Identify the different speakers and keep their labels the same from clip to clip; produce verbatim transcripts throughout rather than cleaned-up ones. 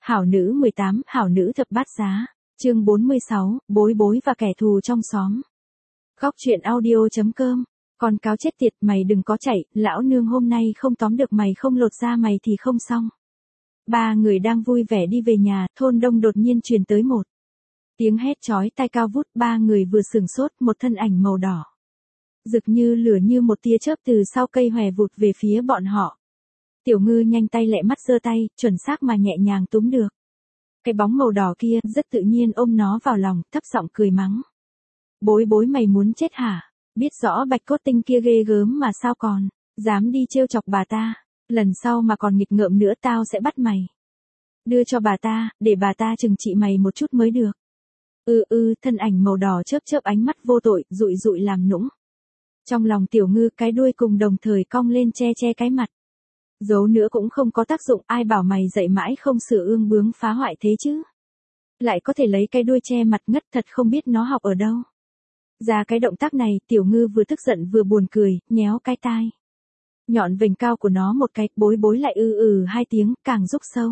Speaker 1: Hảo nữ mười tám, hảo nữ thập bát giá, chương bốn mươi sáu, bối bối và kẻ thù trong xóm. Góc truyện audio.com, con cáo chết tiệt, mày đừng có chạy, lão nương hôm nay không tóm được mày không lột da mày thì không xong. Ba người đang vui vẻ đi về nhà, thôn đông đột nhiên truyền tới một tiếng hét chói tai cao vút, ba người vừa sửng sốt, một thân ảnh màu đỏ rực như lửa như một tia chớp từ sau cây hòe vụt về phía bọn họ. Tiểu Ngư nhanh tay lẹ mắt giơ tay, chuẩn xác mà nhẹ nhàng túm được cái bóng màu đỏ kia, rất tự nhiên ôm nó vào lòng, thấp giọng cười mắng. Bối bối mày muốn chết hả? Biết rõ bạch cốt tinh kia ghê gớm mà sao còn dám đi trêu chọc bà ta, lần sau mà còn nghịch ngợm nữa tao sẽ bắt mày đưa cho bà ta, để bà ta trừng trị mày một chút mới được. Ừ ừ, thân ảnh màu đỏ chớp chớp ánh mắt vô tội, dụi dụi làm nũng. Trong lòng Tiểu Ngư cái đuôi cùng đồng thời cong lên che che cái mặt. Giấu nữa cũng không có tác dụng, ai bảo mày dậy mãi không sửa ương bướng phá hoại thế chứ. Lại có thể lấy cái đuôi che mặt ngất, thật không biết nó học ở đâu. Ra cái động tác này, Tiểu Ngư vừa tức giận vừa buồn cười, nhéo cái tai nhọn vành cao của nó một cái, bối bối lại ư ừ hai tiếng, càng rúc sâu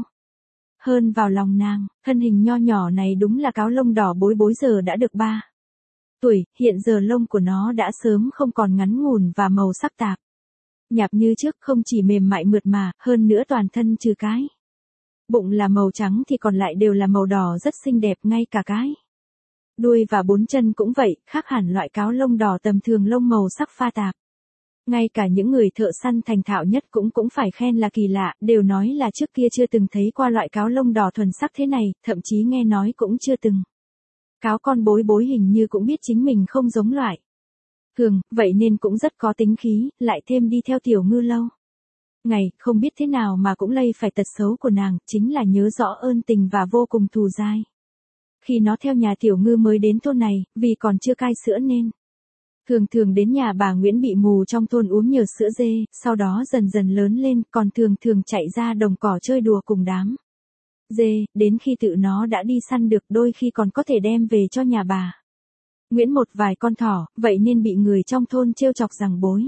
Speaker 1: hơn vào lòng nàng. Thân hình nho nhỏ này đúng là cáo lông đỏ bối bối giờ đã được ba tuổi, hiện giờ lông của nó đã sớm không còn ngắn ngủn và màu sắc tạp nhạp như trước, không chỉ mềm mại mượt mà, hơn nữa toàn thân trừ cái bụng là màu trắng thì còn lại đều là màu đỏ rất xinh đẹp, ngay cả cái đuôi và bốn chân cũng vậy, khác hẳn loại cáo lông đỏ tầm thường lông màu sắc pha tạp. Ngay cả những người thợ săn thành thạo nhất cũng cũng phải khen là kỳ lạ, đều nói là trước kia chưa từng thấy qua loại cáo lông đỏ thuần sắc thế này, thậm chí nghe nói cũng chưa từng. Cáo con bối bối hình như cũng biết chính mình không giống loại thường, vậy nên cũng rất có tính khí, lại thêm đi theo Tiểu Ngư lâu ngày, không biết thế nào mà cũng lây phải tật xấu của nàng, chính là nhớ rõ ơn tình và vô cùng thù dai. Khi nó theo nhà Tiểu Ngư mới đến thôn này, vì còn chưa cai sữa nên thường thường đến nhà bà Nguyễn bị mù trong thôn uống nhờ sữa dê, sau đó dần dần lớn lên, còn thường thường chạy ra đồng cỏ chơi đùa cùng đám dê, đến khi tự nó đã đi săn được, đôi khi còn có thể đem về cho nhà bà Nguyễn một vài con thỏ, vậy nên bị người trong thôn trêu chọc rằng bối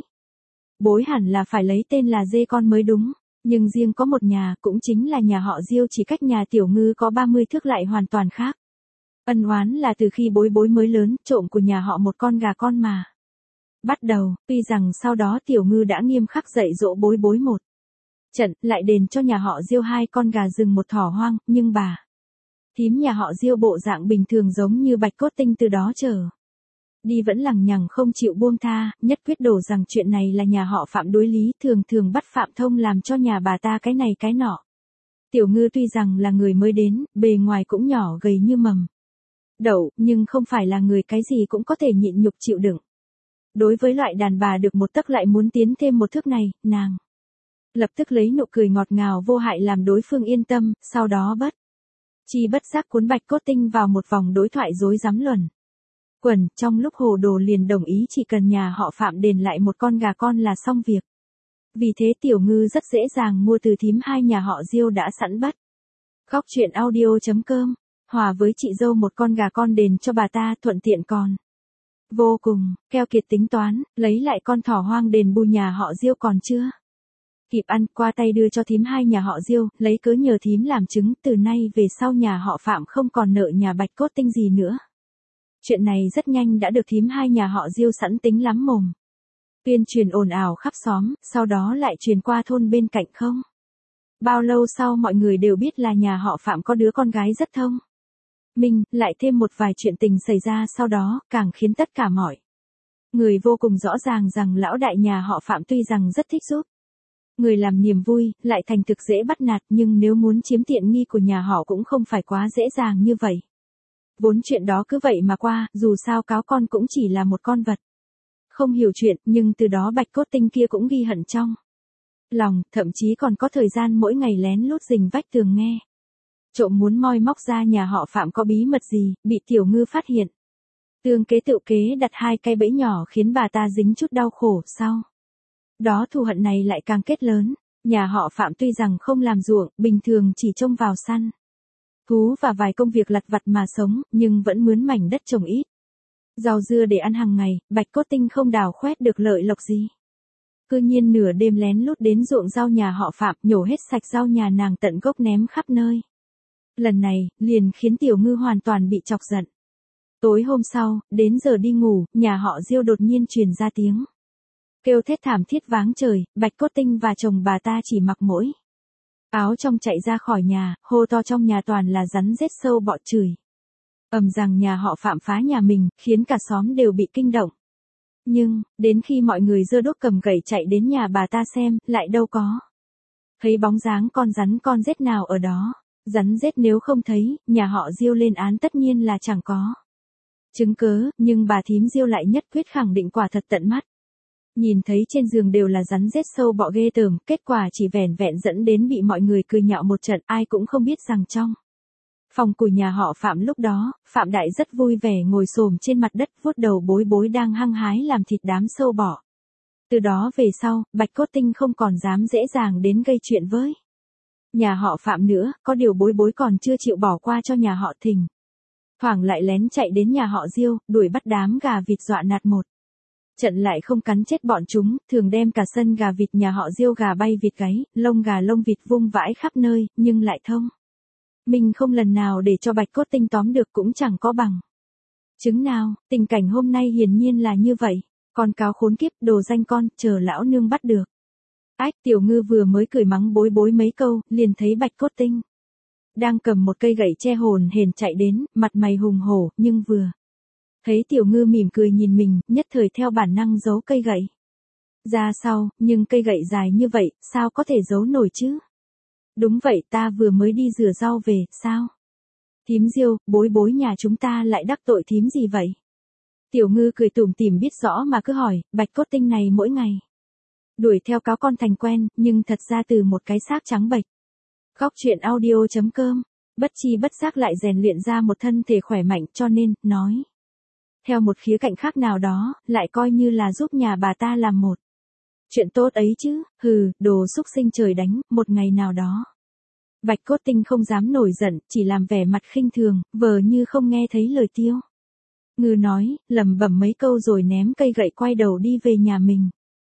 Speaker 1: bối hẳn là phải lấy tên là dê con mới đúng. Nhưng riêng có một nhà, cũng chính là nhà họ Diêu, chỉ cách nhà Tiểu Ngư có ba mươi thước lại hoàn toàn khác. Ân oán là từ khi bối bối mới lớn, trộm của nhà họ một con gà con mà bắt đầu, tuy rằng sau đó Tiểu Ngư đã nghiêm khắc dạy dỗ bối bối một trận, lại đền cho nhà họ Diêu hai con gà rừng một thỏ hoang, nhưng bà thím nhà họ Diêu bộ dạng bình thường giống như bạch cốt tinh từ đó trở đi vẫn lằng nhằng không chịu buông tha, nhất quyết đổ rằng chuyện này là nhà họ Phạm đối lý, thường thường bắt Phạm Thông làm cho nhà bà ta cái này cái nọ. Tiểu Ngư tuy rằng là người mới đến, bề ngoài cũng nhỏ gầy như mầm đậu, nhưng không phải là người cái gì cũng có thể nhịn nhục chịu đựng. Đối với loại đàn bà được một tấc lại muốn tiến thêm một thước này, nàng lập tức lấy nụ cười ngọt ngào vô hại làm đối phương yên tâm, sau đó bất chi bất giác cuốn bạch cốt tinh vào một vòng đối thoại rối rắm luẩn quẩn, trong lúc hồ đồ liền đồng ý chỉ cần nhà họ Phạm đền lại một con gà con là xong việc. Vì thế Tiểu Ngư rất dễ dàng mua từ thím hai nhà họ Diêu đã sẵn bắt. Góc truyện audio.com, hòa với chị dâu một con gà con đền cho bà ta, thuận tiện còn vô cùng keo kiệt tính toán, lấy lại con thỏ hoang đền bù nhà họ Diêu còn chưa kịp ăn, qua tay đưa cho thím hai nhà họ Diêu, lấy cớ nhờ thím làm chứng, từ nay về sau nhà họ Phạm không còn nợ nhà bạch cốt tinh gì nữa. Chuyện này rất nhanh đã được thím hai nhà họ Diêu sẵn tính lắm mồm tuyên truyền ồn ào khắp xóm, sau đó lại truyền qua thôn bên cạnh. Không bao lâu sau mọi người đều biết là nhà họ Phạm có đứa con gái rất thông minh, lại thêm một vài chuyện tình xảy ra sau đó, càng khiến tất cả mọi người vô cùng rõ ràng rằng lão đại nhà họ Phạm tuy rằng rất thích giúp người làm niềm vui, lại thành thực dễ bắt nạt, nhưng nếu muốn chiếm tiện nghi của nhà họ cũng không phải quá dễ dàng như vậy. Vốn chuyện đó cứ vậy mà qua, dù sao cáo con cũng chỉ là một con vật không hiểu chuyện, nhưng từ đó bạch cốt tinh kia cũng ghi hận trong lòng, thậm chí còn có thời gian mỗi ngày lén lút rình vách tường nghe trộm muốn moi móc ra nhà họ Phạm có bí mật gì, bị Tiểu Ngư phát hiện. Tương kế tự kế đặt hai cái bẫy nhỏ khiến bà ta dính chút đau khổ, sau đó thù hận này lại càng kết lớn. Nhà họ Phạm tuy rằng không làm ruộng, bình thường chỉ trông vào săn thú và vài công việc lặt vặt mà sống, nhưng vẫn mướn mảnh đất trồng ít rau dưa để ăn hàng ngày, bạch cốt tinh không đào khoét được lợi lộc gì. Cư nhiên nửa đêm lén lút đến ruộng rau nhà họ Phạm, nhổ hết sạch rau nhà nàng tận gốc ném khắp nơi. Lần này, liền khiến Tiểu Ngư hoàn toàn bị chọc giận. Tối hôm sau, đến giờ đi ngủ, nhà họ Diêu đột nhiên truyền ra tiếng kêu thét thảm thiết váng trời, Bạch Cốt Tinh và chồng bà ta chỉ mặc mỗi áo trong chạy ra khỏi nhà, hô to trong nhà toàn là rắn rết sâu bọ chửi ầm rằng nhà họ Phạm phá nhà mình, khiến cả xóm đều bị kinh động. Nhưng, đến khi mọi người giơ đuốc cầm gậy chạy đến nhà bà ta xem, lại đâu có thấy bóng dáng con rắn con rết nào ở đó. Rắn rết nếu không thấy, nhà họ Diêu lên án tất nhiên là chẳng có chứng cớ, nhưng bà thím Diêu lại nhất quyết khẳng định quả thật tận mắt. Nhìn thấy trên giường đều là rắn rết sâu bọ ghê tởm, kết quả chỉ vẻn vẹn dẫn đến bị mọi người cười nhạo một trận, ai cũng không biết rằng trong phòng của nhà họ Phạm lúc đó, Phạm Đại rất vui vẻ ngồi xổm trên mặt đất vuốt đầu Bối Bối đang hăng hái làm thịt đám sâu bọ. Từ đó về sau, Bạch Cốt Tinh không còn dám dễ dàng đến gây chuyện với nhà họ Phạm nữa, có điều Bối Bối còn chưa chịu bỏ qua cho nhà họ Thình. Thoảng lại lén chạy đến nhà họ Diêu, đuổi bắt đám gà vịt dọa nạt một trận lại không cắn chết bọn chúng, thường đem cả sân gà vịt nhà họ Diêu gà bay vịt gáy, lông gà lông vịt vung vãi khắp nơi, nhưng lại thông mình không lần nào để cho Bạch Cốt Tinh tóm được cũng chẳng có bằng chứng nào. Tình cảnh hôm nay hiển nhiên là như vậy. Con cáo khốn kiếp, đồ danh con, chờ lão nương bắt được. Ách, Tiểu Ngư vừa mới cười mắng Bối Bối mấy câu, liền thấy Bạch Cốt Tinh đang cầm một cây gậy che hồn hển chạy đến, mặt mày hùng hổ, nhưng vừa thấy Tiểu Ngư mỉm cười nhìn mình, nhất thời theo bản năng giấu cây gậy ra sau, nhưng cây gậy dài như vậy, sao có thể giấu nổi chứ? Đúng vậy, ta vừa mới đi rửa rau về, sao? Thím Diêu, Bối Bối nhà chúng ta lại đắc tội thím gì vậy? Tiểu Ngư cười tủm tỉm biết rõ mà cứ hỏi, Bạch Cốt Tinh này mỗi ngày đuổi theo cáo con thành quen, nhưng thật ra từ một cái xác trắng bệch. Góc truyện audio chấm com, bất chi bất giác lại rèn luyện ra một thân thể khỏe mạnh, cho nên, nói theo một khía cạnh khác nào đó, lại coi như là giúp nhà bà ta làm một chuyện tốt ấy chứ. Hừ, đồ xúc sinh trời đánh, một ngày nào đó Bạch Cốt Tinh không dám nổi giận, chỉ làm vẻ mặt khinh thường, vờ như không nghe thấy lời Tiêu Ngư nói, lẩm bẩm mấy câu rồi ném cây gậy quay đầu đi về nhà mình.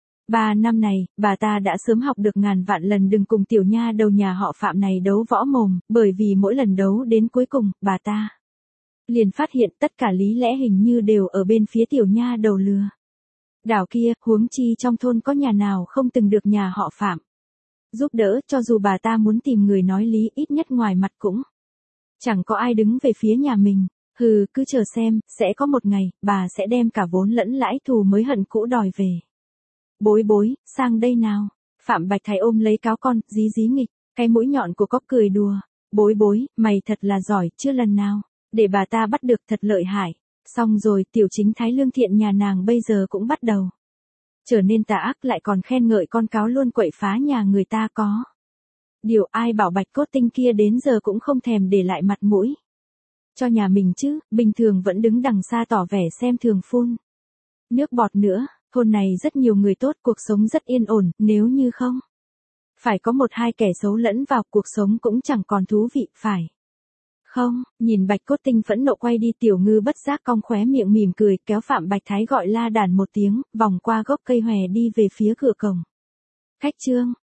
Speaker 1: Ba năm này, bà ta đã sớm học được ngàn vạn lần đừng cùng tiểu nha đầu nhà họ Phạm này đấu võ mồm, bởi vì mỗi lần đấu đến cuối cùng, bà ta liền phát hiện tất cả lý lẽ hình như đều ở bên phía tiểu nha đầu lừa đảo kia, huống chi trong thôn có nhà nào không từng được nhà họ Phạm giúp đỡ, cho dù bà ta muốn tìm người nói lý, ít nhất ngoài mặt cũng chẳng có ai đứng về phía nhà mình. Hừ, cứ chờ xem, sẽ có một ngày, bà sẽ đem cả vốn lẫn lãi thù mới hận cũ đòi về. Bối Bối, sang đây nào. Phạm Bạch Thái ôm lấy cáo con, dí dí nghịch, cái mũi nhọn của cóc cười đùa. Bối Bối, mày thật là giỏi, chưa lần nào để bà ta bắt được, thật lợi hại. Xong rồi, tiểu chính thái lương thiện nhà nàng bây giờ cũng bắt đầu trở nên tà ác, lại còn khen ngợi con cáo luôn quậy phá nhà người ta có điều ai bảo Bạch Cốt Tinh kia đến giờ cũng không thèm để lại mặt mũi cho nhà mình chứ, bình thường vẫn đứng đằng xa tỏ vẻ xem thường phun nước bọt nữa. Thôn này rất nhiều người tốt, cuộc sống rất yên ổn, nếu như không phải có một hai kẻ xấu lẫn vào, cuộc sống cũng chẳng còn thú vị, phải không? Nhìn Bạch Cốt Tinh phẫn nộ quay đi, Tiểu Ngư bất giác cong khóe miệng mỉm cười, kéo Phạm Bạch Thái gọi la đàn một tiếng, vòng qua gốc cây hòe đi về phía cửa cổng khách trương.